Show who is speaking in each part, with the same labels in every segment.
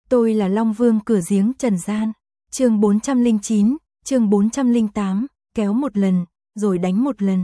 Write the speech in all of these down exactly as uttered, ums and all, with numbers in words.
Speaker 1: Tôi là Long Vương cửa giếng trần gian. Chương bốn trăm lẻ chín, chương bốn trăm lẻ tám, kéo một lần, rồi đánh một lần.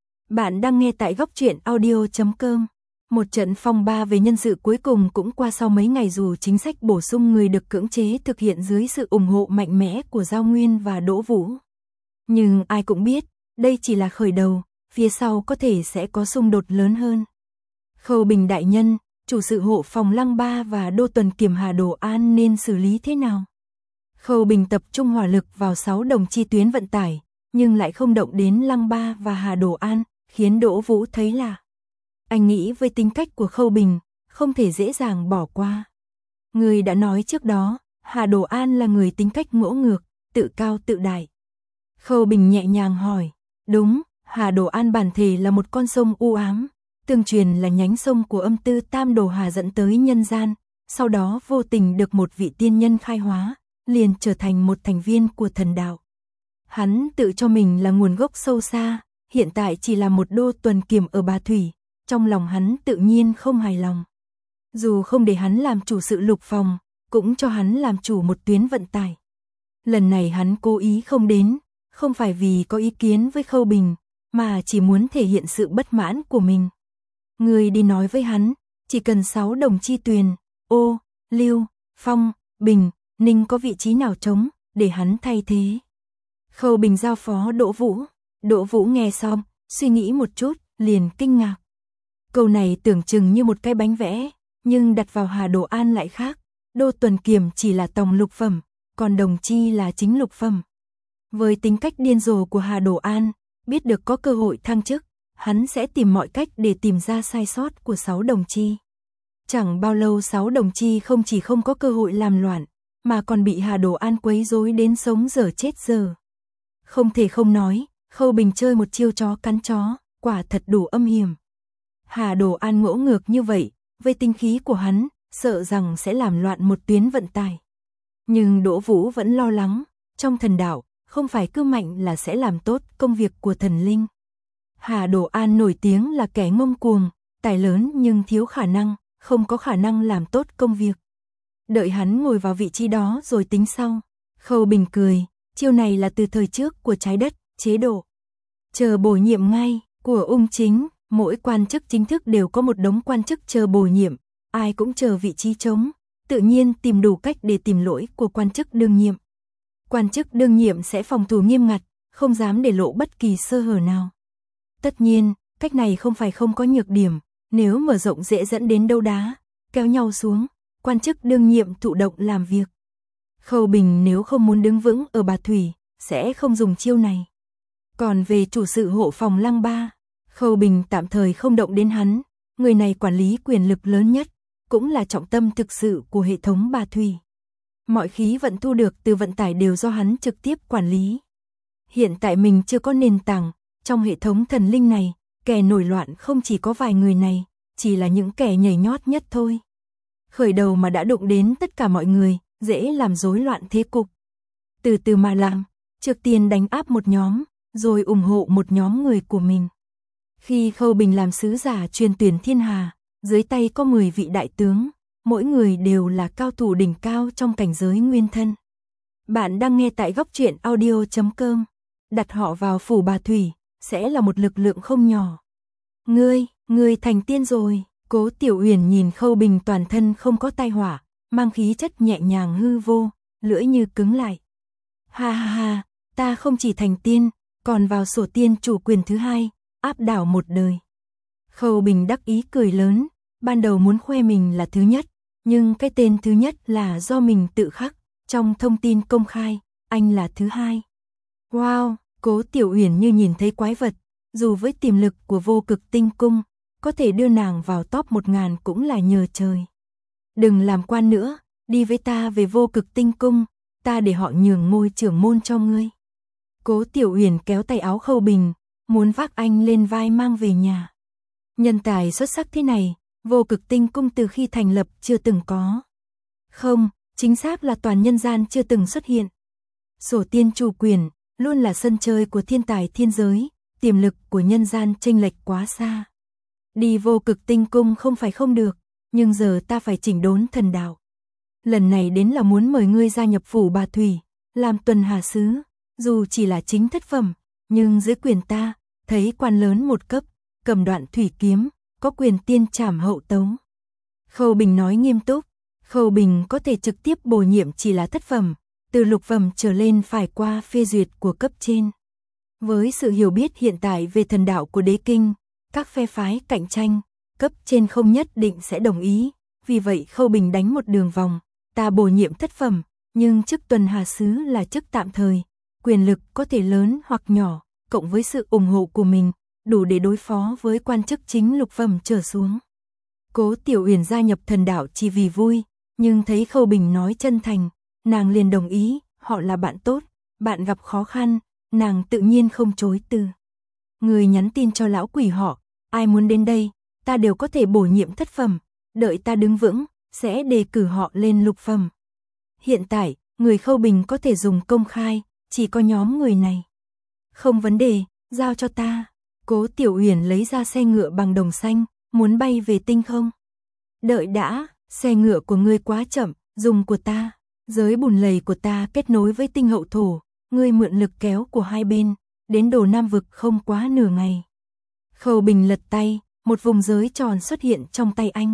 Speaker 1: Bạn đang nghe tại góc truyện audio chấm com. Một trận phong ba về nhân sự cuối cùng cũng qua sau mấy ngày, dù chính sách bổ sung người được cưỡng chế thực hiện dưới sự ủng hộ mạnh mẽ của Giao Nguyên và Đỗ Vũ. Nhưng ai cũng biết, đây chỉ là khởi đầu, phía sau có thể sẽ có xung đột lớn hơn. Khâu Bình đại nhân, chủ sự hộ phòng Lăng Ba và Đô Tuần Kiểm Hà Đồ An nên xử lý thế nào? Khâu Bình tập trung hỏa lực vào sáu đồng chi tuyến vận tải, nhưng lại không động đến Lăng Ba và Hà Đồ An, khiến Đỗ Vũ thấy là anh nghĩ với tính cách của Khâu Bình, không thể dễ dàng bỏ qua. Người đã nói trước đó, Hà Đồ An là người tính cách ngỗ ngược, tự cao tự đại. Khâu Bình nhẹ nhàng hỏi, đúng, Hà Đồ An bản thể là một con sông u ám, tương truyền là nhánh sông của âm tư Tam Đồ Hà dẫn tới nhân gian, sau đó vô tình được một vị tiên nhân khai hóa, liền trở thành một thành viên của thần đạo. Hắn tự cho mình là nguồn gốc sâu xa, hiện tại chỉ là một Đô Tuần Kiểm ở Bà Thủy, trong lòng hắn tự nhiên không hài lòng. Dù không để hắn làm chủ sự lục phòng, cũng cho hắn làm chủ một tuyến vận tải. Lần này hắn cố ý không đến, không phải vì có ý kiến với Khâu Bình, mà chỉ muốn thể hiện sự bất mãn của mình. Người đi nói với hắn, chỉ cần sáu đồng chi tuyền, Ô, Lưu, Phong, Bình, Ninh có vị trí nào trống, để hắn thay thế. Khâu Bình giao phó Đỗ Vũ. Đỗ Vũ nghe xong, suy nghĩ một chút, liền kinh ngạc. Câu này tưởng chừng như một cái bánh vẽ, nhưng đặt vào Hà Đồ An lại khác. Đô Tuần Kiểm chỉ là tòng lục phẩm, còn đồng chi là chính lục phẩm. Với tính cách điên rồ của Hà Đồ An, biết được có cơ hội thăng chức, hắn sẽ tìm mọi cách để tìm ra sai sót của sáu đồng chi. Chẳng bao lâu sáu đồng chi không chỉ không có cơ hội làm loạn, mà còn bị Hà Đồ An quấy rối đến sống dở chết dở. Không thể không nói, Khâu Bình chơi một chiêu chó cắn chó, quả thật đủ âm hiểm. Hà Đồ An ngỗ ngược như vậy, với tinh khí của hắn, sợ rằng sẽ làm loạn một tuyến vận tải. Nhưng Đỗ Vũ vẫn lo lắng, trong thần đạo, không phải cứ mạnh là sẽ làm tốt công việc của thần linh. Hà Đồ An nổi tiếng là kẻ ngông cuồng, tài lớn nhưng thiếu khả năng, không có khả năng làm tốt công việc. Đợi hắn ngồi vào vị trí đó rồi tính sau. Khâu Bình cười, chiêu này là từ thời trước của trái đất, chế độ chờ bổ nhiệm ngay, của ung chính, mỗi quan chức chính thức đều có một đống quan chức chờ bổ nhiệm, ai cũng chờ vị trí trống, tự nhiên tìm đủ cách để tìm lỗi của quan chức đương nhiệm. Quan chức đương nhiệm sẽ phòng thủ nghiêm ngặt, không dám để lộ bất kỳ sơ hở nào. Tất nhiên, cách này không phải không có nhược điểm, nếu mở rộng dễ dẫn đến đấu đá, kéo nhau xuống, quan chức đương nhiệm thụ động làm việc. Khâu Bình nếu không muốn đứng vững ở Bà Thủy, sẽ không dùng chiêu này. Còn về chủ sự hộ phòng Lăng Ba, Khâu Bình tạm thời không động đến hắn, người này quản lý quyền lực lớn nhất, cũng là trọng tâm thực sự của hệ thống Bà Thủy. Mọi khí vận thu được từ vận tải đều do hắn trực tiếp quản lý. Hiện tại mình chưa có nền tảng, trong hệ thống thần linh này, kẻ nổi loạn không chỉ có vài người này, chỉ là những kẻ nhảy nhót nhất thôi. Khởi đầu mà đã đụng đến tất cả mọi người, dễ làm rối loạn thế cục. Từ từ mà làm, trước tiên đánh áp một nhóm, rồi ủng hộ một nhóm người của mình. Khi Khâu Bình làm sứ giả truyền tuyển thiên hà, dưới tay có mười vị đại tướng, mỗi người đều là cao thủ đỉnh cao trong cảnh giới nguyên thân. Bạn đang nghe tại góc truyện audio chấm com. Đặt họ vào phủ Bà Thủy, sẽ là một lực lượng không nhỏ. Ngươi, ngươi thành tiên rồi. Cố Tiểu Uyển nhìn Khâu Bình toàn thân không có tai họa, mang khí chất nhẹ nhàng hư vô, lưỡi như cứng lại. Ha ha ha, ta không chỉ thành tiên, còn vào sổ tiên chủ quyền thứ hai, áp đảo một đời. Khâu Bình đắc ý cười lớn, ban đầu muốn khoe mình là thứ nhất, nhưng cái tên thứ nhất là do mình tự khắc, trong thông tin công khai, anh là thứ hai. Wow, Cố Tiểu Uyển như nhìn thấy quái vật, dù với tiềm lực của Vô Cực Tinh Cung, có thể đưa nàng vào top một ngàn cũng là nhờ trời. Đừng làm quan nữa, đi với ta về Vô Cực Tinh Cung, ta để họ nhường ngôi trưởng môn cho ngươi. Cố Tiểu Uyển kéo tay áo Khâu Bình, muốn vác anh lên vai mang về nhà. Nhân tài xuất sắc thế này, Vô Cực Tinh Cung từ khi thành lập chưa từng có. Không, chính xác là toàn nhân gian chưa từng xuất hiện. Sổ tiên chủ quyền, luôn là sân chơi của thiên tài thiên giới, tiềm lực của nhân gian chênh lệch quá xa. Đi Vô Cực Tinh Cung không phải không được, nhưng giờ ta phải chỉnh đốn thần đạo. lần này đến là muốn mời ngươi gia nhập phủ bà Thủy, làm tuần hà sứ, dù chỉ là chính thất phẩm, nhưng dưới quyền ta, thấy quan lớn một cấp, cầm đoạn thủy kiếm, có quyền tiên trảm hậu tấu. Khâu Bình nói nghiêm túc, Khâu Bình có thể trực tiếp bổ nhiệm chỉ là thất phẩm, từ lục phẩm trở lên phải qua phê duyệt của cấp trên. Với sự hiểu biết hiện tại về thần đạo của đế kinh, các phe phái cạnh tranh, cấp trên không nhất định sẽ đồng ý, vì vậy Khâu Bình đánh một đường vòng, ta bổ nhiệm thất phẩm, nhưng chức tuần hà sứ là chức tạm thời, quyền lực có thể lớn hoặc nhỏ, cộng với sự ủng hộ của mình, đủ để đối phó với quan chức chính lục phẩm trở xuống. Cố Tiểu Uyển gia nhập thần đạo chỉ vì vui, nhưng thấy Khâu Bình nói chân thành, nàng liền đồng ý, họ là bạn tốt, bạn gặp khó khăn, nàng tự nhiên không chối từ. Người nhắn tin cho lão quỷ họ, ai muốn đến đây, ta đều có thể bổ nhiệm thất phẩm, đợi ta đứng vững, sẽ đề cử họ lên lục phẩm. Hiện tại, người Khâu Bình có thể dùng công khai, chỉ có nhóm người này. Không vấn đề, giao cho ta. Cố Tiểu Uyển lấy ra xe ngựa bằng đồng xanh, muốn bay về tinh không. Đợi đã, xe ngựa của ngươi quá chậm, dùng của ta. Giới bùn lầy của ta kết nối với tinh hậu thổ, ngươi mượn lực kéo của hai bên, đến đồ Nam vực không quá nửa ngày. Khâu Bình lật tay, một vùng giới tròn xuất hiện trong tay anh.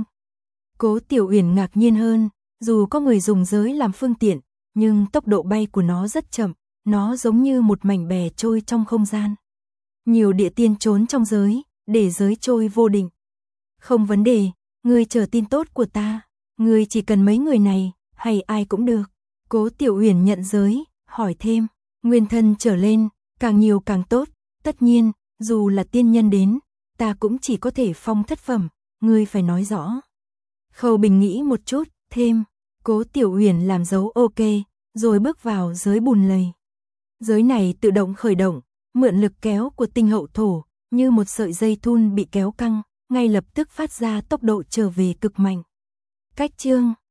Speaker 1: Cố Tiểu Uyển ngạc nhiên hơn, dù có người dùng giới làm phương tiện, nhưng tốc độ bay của nó rất chậm, nó giống như một mảnh bè trôi trong không gian. Nhiều địa tiên trốn trong giới, để giới trôi vô định. Không vấn đề, ngươi chờ tin tốt của ta, ngươi chỉ cần mấy người này, hay ai cũng được. Cố Tiểu Uyển nhận giới, hỏi thêm, nguyên thân trở lên, càng nhiều càng tốt, tất nhiên, dù là tiên nhân đến, ta cũng chỉ có thể phong thất phẩm, ngươi phải nói rõ. Khâu Bình nghĩ một chút, thêm, Cố Tiểu Uyển làm dấu ok, rồi bước vào giới bùn lầy. Giới này tự động khởi động, mượn lực kéo của tinh hậu thổ, như một sợi dây thun bị kéo căng, ngay lập tức phát ra tốc độ trở về cực mạnh. Cách chương